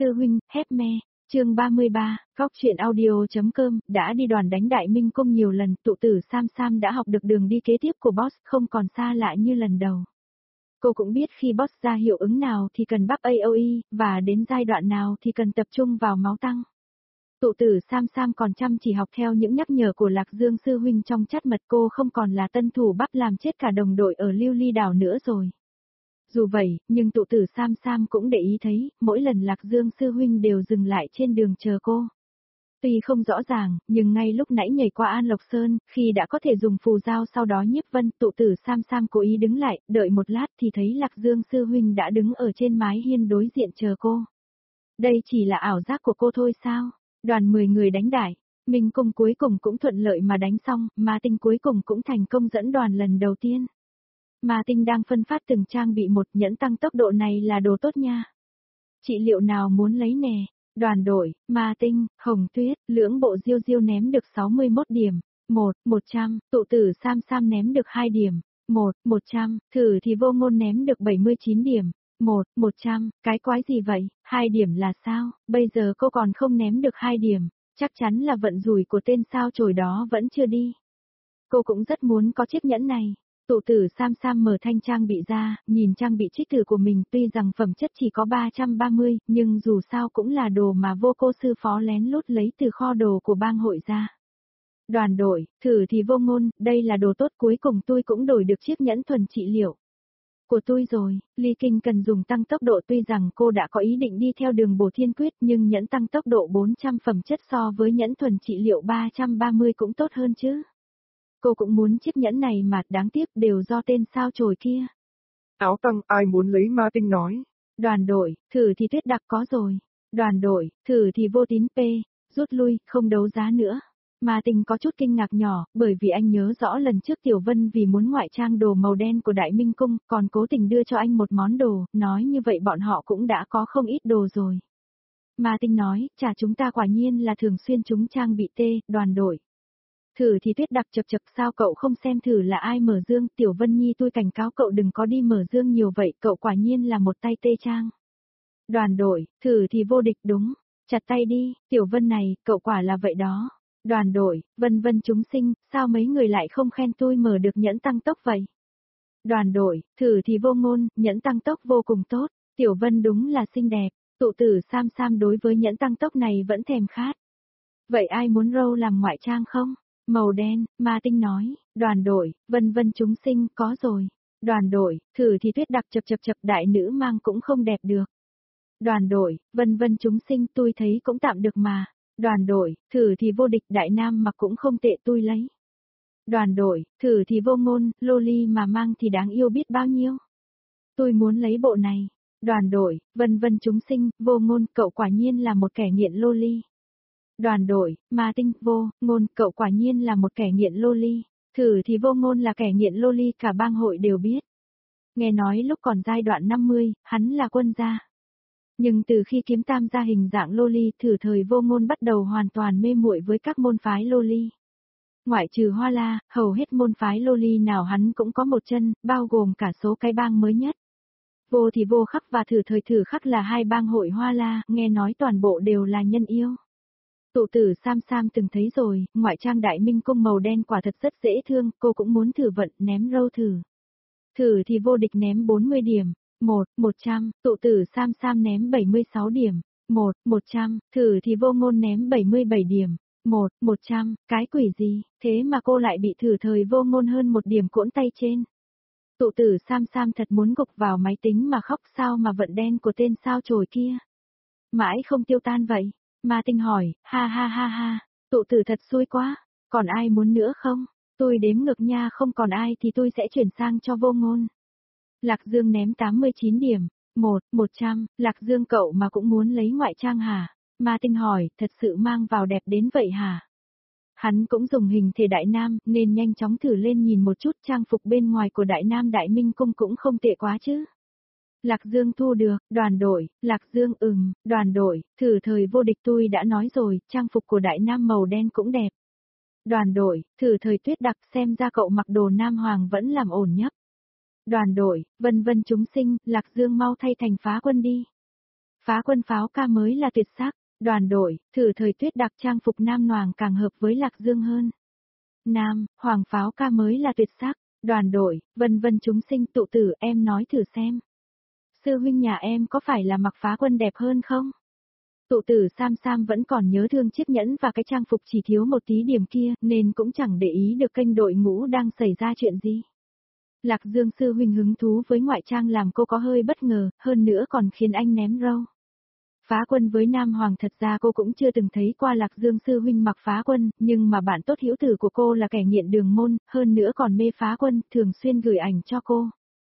sư huynh, hép me. Chương 33, Góc truyện audio.com, đã đi đoàn đánh Đại Minh Cung nhiều lần, tụ tử Sam Sam đã học được đường đi kế tiếp của boss, không còn xa lạ như lần đầu. Cô cũng biết khi boss ra hiệu ứng nào thì cần bắp AOE, và đến giai đoạn nào thì cần tập trung vào máu tăng. Tụ tử Sam Sam còn chăm chỉ học theo những nhắc nhở của Lạc Dương sư huynh trong chat mật, cô không còn là tân thủ bắp làm chết cả đồng đội ở Lưu Ly đảo nữa rồi. Dù vậy, nhưng tụ tử Sam Sam cũng để ý thấy, mỗi lần Lạc Dương sư huynh đều dừng lại trên đường chờ cô. Tuy không rõ ràng, nhưng ngay lúc nãy nhảy qua An Lộc Sơn, khi đã có thể dùng phù dao sau đó nhiếp vân, tụ tử Sam Sam cố ý đứng lại, đợi một lát thì thấy Lạc Dương sư huynh đã đứng ở trên mái hiên đối diện chờ cô. Đây chỉ là ảo giác của cô thôi sao? Đoàn 10 người đánh Đại Minh Cung cuối cùng cũng thuận lợi mà đánh xong, Ma Tinh cuối cùng cũng thành công dẫn đoàn lần đầu tiên. Ma Tinh đang phân phát từng trang bị một, nhẫn tăng tốc độ này là đồ tốt nha. Chị liệu nào muốn lấy nè? Đoàn đội, Ma Tinh, Hồng Tuyết, lưỡng bộ Diêu Diêu ném được 61 điểm, 100, tụ tử Sam Sam ném được 2 điểm, 100, thử thì vô ngôn ném được 79 điểm, 100, cái quái gì vậy, 2 điểm là sao, bây giờ cô còn không ném được 2 điểm, chắc chắn là vận rủi của tên sao chổi đó vẫn chưa đi. Cô cũng rất muốn có chiếc nhẫn này. Tụ tử Sam Sam mở thanh trang bị ra, nhìn trang bị trích tử của mình, tuy rằng phẩm chất chỉ có 330, nhưng dù sao cũng là đồ mà vô cô sư phó lén lút lấy từ kho đồ của bang hội ra. Đoàn đội, thử thì vô ngôn, đây là đồ tốt, cuối cùng tôi cũng đổi được chiếc nhẫn thuần trị liệu của tôi rồi. Ly Kinh cần dùng tăng tốc độ, tuy rằng cô đã có ý định đi theo đường bổ thiên quyết, nhưng nhẫn tăng tốc độ 400 phẩm chất so với nhẫn thuần trị liệu 330 cũng tốt hơn chứ. Cô cũng muốn chiếc nhẫn này mà, đáng tiếc đều do tên sao chổi kia. Áo tăng ai muốn lấy, Ma Tinh nói. Đoàn đội, thử thì Tuyết Đặc có rồi. Đoàn đội, thử thì Vô Tín P, rút lui, không đấu giá nữa. Ma Tinh có chút kinh ngạc nhỏ, bởi vì anh nhớ rõ lần trước Tiểu Vân vì muốn ngoại trang đồ màu đen của Đại Minh Cung, còn cố tình đưa cho anh một món đồ, nói như vậy bọn họ cũng đã có không ít đồ rồi. Ma Tinh nói, chả chúng ta quả nhiên là thường xuyên chúng trang bị tê, đoàn đội. Thử thì Tuyết Đặc chập chập, sao cậu không xem thử là ai mở dương, Tiểu Vân Nhi tôi cảnh cáo cậu đừng có đi mở dương nhiều vậy, cậu quả nhiên là một tay tê trang. Đoàn đội, thử thì vô địch đúng, chặt tay đi, Tiểu Vân này, cậu quả là vậy đó. Đoàn đội, vân vân chúng sinh, sao mấy người lại không khen tôi mở được nhẫn tăng tốc vậy? Đoàn đội, thử thì vô ngôn, nhẫn tăng tốc vô cùng tốt, Tiểu Vân đúng là xinh đẹp, tụ tử Sam Sam đối với nhẫn tăng tốc này vẫn thèm khát. Vậy ai muốn râu làm ngoại trang không? Màu đen, Ma Tinh nói, đoàn đội, vân vân chúng sinh, có rồi. Đoàn đội, thử thì Tuyết Đặc chập chập, đại nữ mang cũng không đẹp được. Đoàn đội, vân vân chúng sinh, tôi thấy cũng tạm được mà. Đoàn đội, thử thì vô địch, đại nam mặc cũng không tệ, tôi lấy. Đoàn đội, thử thì vô ngôn, loli mà mang thì đáng yêu biết bao nhiêu. Tôi muốn lấy bộ này. Đoàn đội, vân vân chúng sinh, vô ngôn, cậu quả nhiên là một kẻ nghiện loli. Đoàn đội, Ma Tinh, vô ngôn, cậu quả nhiên là một kẻ nghiện loli. Thử thì vô ngôn là kẻ nghiện loli, cả bang hội đều biết. Nghe nói lúc còn giai đoạn 50, hắn là quân gia. Nhưng từ khi kiếm tam gia hình dạng loli, thử thời vô ngôn bắt đầu hoàn toàn mê muội với các môn phái loli. Ngoại trừ Hoa La, hầu hết môn phái loli nào hắn cũng có một chân, bao gồm cả số cái bang mới nhất. Vô thì vô khắc và thử thời thử khắc là hai bang hội Hoa La, nghe nói toàn bộ đều là nhân yêu. Tụ tử Sam Sam từng thấy rồi, ngoại trang Đại Minh Cung màu đen quả thật rất dễ thương, cô cũng muốn thử vận, ném râu thử. Thử thì vô địch ném 40 điểm, 100, tụ tử Sam Sam ném 76 điểm, 100, thử thì vô ngôn ném 77 điểm, 100, cái quỷ gì, thế mà cô lại bị thử thời vô ngôn hơn một điểm cỗn tay trên. Tụ tử Sam Sam thật muốn gục vào máy tính mà khóc, sao mà vận đen của tên sao chổi kia. Mãi không tiêu tan vậy. Ma Tinh hỏi, ha ha ha ha, tụ tử thật xui quá, còn ai muốn nữa không? Tôi đếm ngược nha, không còn ai thì tôi sẽ chuyển sang cho vô ngôn. Lạc Dương ném 89 điểm, 100, Lạc Dương cậu mà cũng muốn lấy ngoại trang hả? Ma Tinh hỏi, thật sự mang vào đẹp đến vậy hả? Hắn cũng dùng hình thể đại nam, nên nhanh chóng thử lên nhìn một chút, trang phục bên ngoài của đại nam Đại Minh Cung cũng không tệ quá chứ. Lạc Dương thu được, đoàn đội, Lạc Dương đoàn đội, thử thời vô địch tôi đã nói rồi, trang phục của đại nam màu đen cũng đẹp. Đoàn đội, thử thời Tuyết Đặc, xem ra cậu mặc đồ nam hoàng vẫn làm ổn nhất. Đoàn đội, vân vân chúng sinh, Lạc Dương mau thay thành phá quân đi. Phá quân pháo ca mới là tuyệt sắc, đoàn đội, thử thời tuyết đặc trang phục nam hoàng càng hợp với Lạc Dương hơn. Nam, hoàng pháo ca mới là tuyệt sắc, đoàn đội, vân vân chúng sinh tụ tử em nói thử xem. Sư huynh nhà em có phải là mặc phá quân đẹp hơn không? Tụ tử Sam Sam vẫn còn nhớ thương chiếc nhẫn và cái trang phục chỉ thiếu một tí điểm kia nên cũng chẳng để ý được kênh đội ngũ đang xảy ra chuyện gì. Lạc Dương sư huynh hứng thú với ngoại trang làm cô có hơi bất ngờ, hơn nữa còn khiến anh ném râu. Phá quân với Nam Hoàng thật ra cô cũng chưa từng thấy qua Lạc Dương sư huynh mặc phá quân, nhưng mà bạn tốt hữu tử của cô là kẻ nghiện đường môn, hơn nữa còn mê phá quân, thường xuyên gửi ảnh cho cô.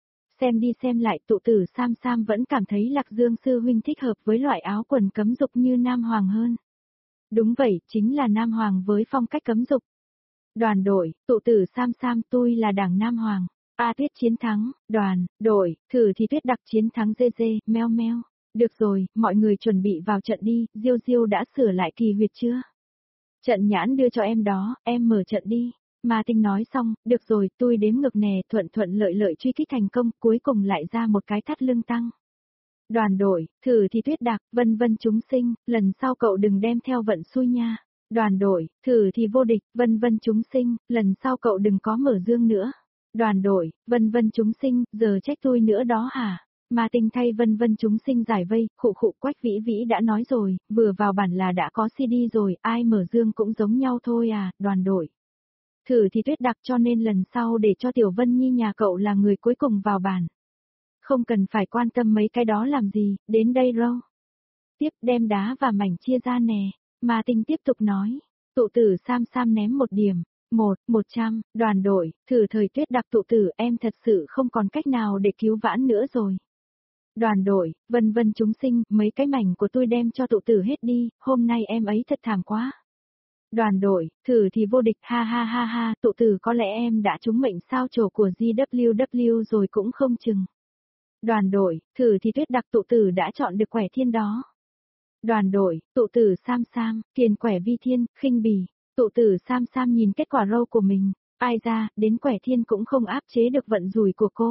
Xem đi xem lại tụ tử Sam Sam vẫn cảm thấy Lạc Dương sư huynh thích hợp với loại áo quần cấm dục như Nam Hoàng hơn. Đúng vậy, chính là Nam Hoàng với phong cách cấm dục. Đoàn đội, tụ tử Sam Sam tôi là đảng Nam Hoàng. A Tuyết chiến thắng, đoàn, đội, thử thì Tuyết đặc chiến thắng dê dê, meo meo. Được rồi, mọi người chuẩn bị vào trận đi, Diêu Diêu đã sửa lại kỳ huyệt chưa? Trận nhãn đưa cho em đó, em mở trận đi. Ma Tinh nói xong, được rồi, tôi đếm ngược nè, thuận thuận lợi lợi truy kích thành công, cuối cùng lại ra một cái thắt lưng tăng. Đoàn đội, thử thì Tuyết đặc, vân vân chúng sinh, lần sau cậu đừng đem theo vận xui nha. Đoàn đội, thử thì vô địch, vân vân chúng sinh, lần sau cậu đừng có mở dương nữa. Đoàn đội, vân vân chúng sinh, giờ trách tôi nữa đó hả? Ma Tinh thay vân vân chúng sinh giải vây, khụ khụ Quách Vĩ Vĩ đã nói rồi, vừa vào bản là đã có CD rồi, ai mở dương cũng giống nhau thôi à, đoàn đội. Thử thì Tuyết đặc cho nên lần sau để cho Tiểu Vân Nhi nhà cậu là người cuối cùng vào bản. Không cần phải quan tâm mấy cái đó làm gì, đến đây râu. Tiếp đem đá và mảnh chia ra nè, Ma Tinh tiếp tục nói. Tụ tử Sam Sam ném một điểm. 100, đoàn đội, thử thời Tuyết đặc tụ tử em thật sự không còn cách nào để cứu vãn nữa rồi. Đoàn đội, vân vân chúng sinh, mấy cái mảnh của tôi đem cho tụ tử hết đi, hôm nay em ấy thật thảm quá. Đoàn đội, thử thì vô địch, ha ha ha ha, tụ tử có lẽ em đã trúng mệnh sao trổ của GWW rồi cũng không chừng. Đoàn đội, thử thì Tuyết đặc tụ tử đã chọn được quẻ thiên đó. Đoàn đội, tụ tử Sam Sam, tiền quẻ vi thiên, khinh bỉ. Tụ tử Sam Sam nhìn kết quả râu của mình, ai ra, đến quẻ thiên cũng không áp chế được vận rủi của cô.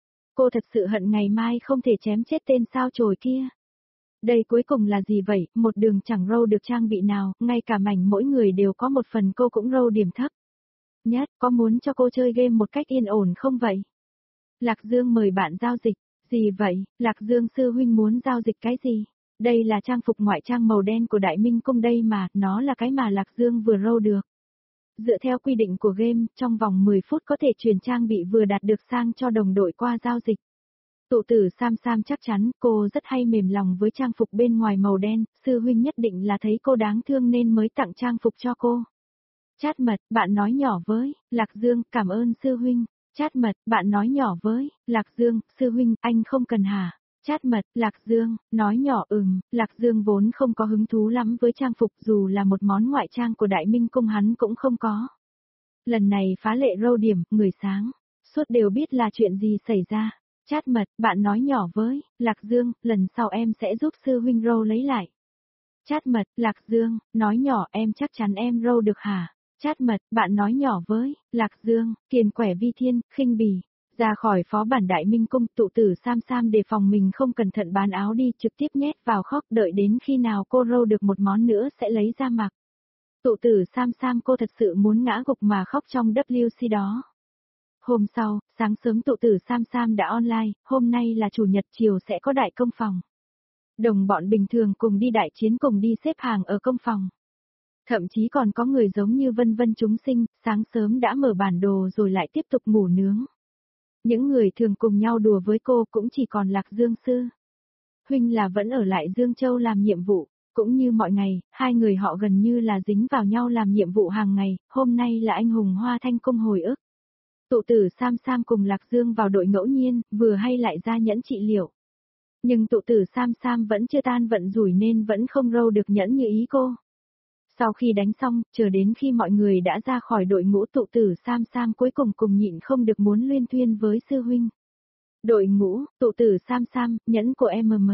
Cô thật sự hận ngày mai không thể chém chết tên sao chổi kia. Đây cuối cùng là gì vậy, một đường chẳng râu được trang bị nào, ngay cả mảnh mỗi người đều có một phần cô cũng râu điểm thấp. Nhất, có muốn cho cô chơi game một cách yên ổn không vậy? Lạc Dương mời bạn giao dịch, gì vậy, Lạc Dương sư huynh muốn giao dịch cái gì? Đây là trang phục ngoại trang màu đen của Đại Minh Cung đây mà, nó là cái mà Lạc Dương vừa râu được. Dựa theo quy định của game, trong vòng 10 phút có thể chuyển trang bị vừa đạt được sang cho đồng đội qua giao dịch. Tụ tử Sam Sam chắc chắn cô rất hay mềm lòng với trang phục bên ngoài màu đen, sư huynh nhất định là thấy cô đáng thương nên mới tặng trang phục cho cô. Chat mật, bạn nói nhỏ với, Lạc Dương, cảm ơn sư huynh. Chat mật, bạn nói nhỏ với, Lạc Dương, sư huynh, anh không cần hả? Chat mật, Lạc Dương, nói nhỏ Lạc Dương vốn không có hứng thú lắm với trang phục dù là một món ngoại trang của Đại Minh Cung hắn cũng không có. Lần này phá lệ râu điểm, người sáng, suốt đều biết là chuyện gì xảy ra. Chat mật, bạn nói nhỏ với, Lạc Dương, lần sau em sẽ giúp sư huynh râu lấy lại. Chat mật, Lạc Dương, nói nhỏ em chắc chắn em râu được hả? Chat mật, bạn nói nhỏ với, Lạc Dương, kiền quẻ vi thiên, khinh bỉ. Ra khỏi phó bản Đại Minh Cung, tụ tử Sam Sam đề phòng mình không cẩn thận bán áo đi, trực tiếp nhét vào khóc đợi đến khi nào cô râu được một món nữa sẽ lấy ra mặc. Tụ tử Sam Sam cô thật sự muốn ngã gục mà khóc trong WC đó. Hôm sau, sáng sớm tụ tử Sam Sam đã online, hôm nay là chủ nhật chiều sẽ có đại công phòng. Đồng bọn bình thường cùng đi đại chiến cùng đi xếp hàng ở công phòng. Thậm chí còn có người giống như vân vân chúng sinh, sáng sớm đã mở bản đồ rồi lại tiếp tục ngủ nướng. Những người thường cùng nhau đùa với cô cũng chỉ còn Lạc Dương sư. Huynh là vẫn ở lại Dương Châu làm nhiệm vụ, cũng như mọi ngày, hai người họ gần như là dính vào nhau làm nhiệm vụ hàng ngày, hôm nay là anh hùng Hoa Thanh Cung hồi ức. Tụ tử Sam Sam cùng Lạc Dương vào đội ngẫu nhiên, vừa hay lại ra nhẫn trị liệu. Nhưng tụ tử Sam Sam vẫn chưa tan vận rủi nên vẫn không râu được nhẫn như ý cô. Sau khi đánh xong, chờ đến khi mọi người đã ra khỏi đội ngũ tụ tử Sam Sam cuối cùng nhịn không được muốn luyên thuyên với sư huynh. Đội ngũ, tụ tử Sam Sam, nhẫn của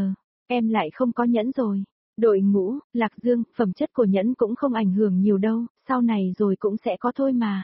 em lại không có nhẫn rồi. Đội ngũ, Lạc Dương, phẩm chất của nhẫn cũng không ảnh hưởng nhiều đâu, sau này rồi cũng sẽ có thôi mà.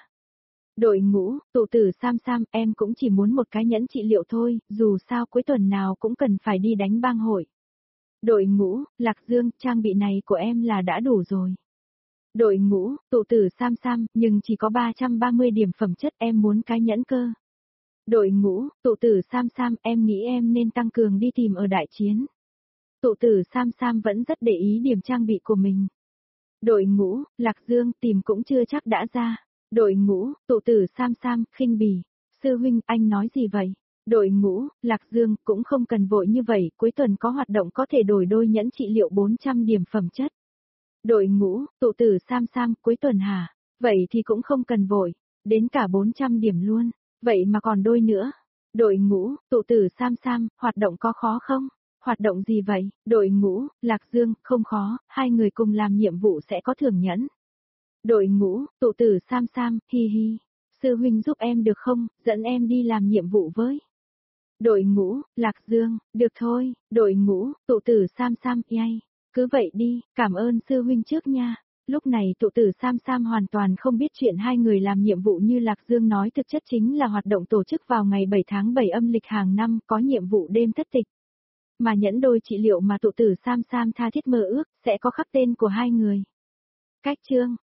Đội ngũ, tụ tử Sam Sam, em cũng chỉ muốn một cái nhẫn trị liệu thôi, dù sao cuối tuần nào cũng cần phải đi đánh bang hội. Đội ngũ, Lạc Dương, trang bị này của em là đã đủ rồi. Đội ngũ, tụ tử Sam Sam, nhưng chỉ có 330 điểm phẩm chất, em muốn cái nhẫn cơ. Đội ngũ, tụ tử Sam Sam, em nghĩ em nên tăng cường đi tìm ở đại chiến. Tụ tử Sam Sam vẫn rất để ý điểm trang bị của mình. Đội ngũ, Lạc Dương, tìm cũng chưa chắc đã ra. Đội ngũ, tụ tử Sam Sam, khinh bỉ. Sư huynh, anh nói gì vậy? Đội ngũ, Lạc Dương, cũng không cần vội như vậy, cuối tuần có hoạt động có thể đổi đôi nhẫn trị liệu 400 điểm phẩm chất. Đội ngũ, tụ tử Sam Sam, cuối tuần hả? Vậy thì cũng không cần vội, đến cả 400 điểm luôn, vậy mà còn đôi nữa. Đội ngũ, tụ tử Sam Sam, hoạt động có khó không? Hoạt động gì vậy? Đội ngũ, Lạc Dương, không khó, hai người cùng làm nhiệm vụ sẽ có thưởng nhẫn. Đội ngũ, tụ tử Sam Sam, hi hi. Sư huynh giúp em được không, dẫn em đi làm nhiệm vụ với. Đội ngũ, Lạc Dương, được thôi, đội ngũ, tụ tử Sam Sam, yay. Cứ vậy đi, cảm ơn sư huynh trước nha. Lúc này tụ tử Sam Sam hoàn toàn không biết chuyện hai người làm nhiệm vụ như Lạc Dương nói, thực chất chính là hoạt động tổ chức vào ngày 7 tháng 7 âm lịch hàng năm, có nhiệm vụ đêm thất tịch. Mà nhẫn đôi trị liệu mà tụ tử Sam Sam tha thiết mơ ước, sẽ có khắc tên của hai người. Cách chương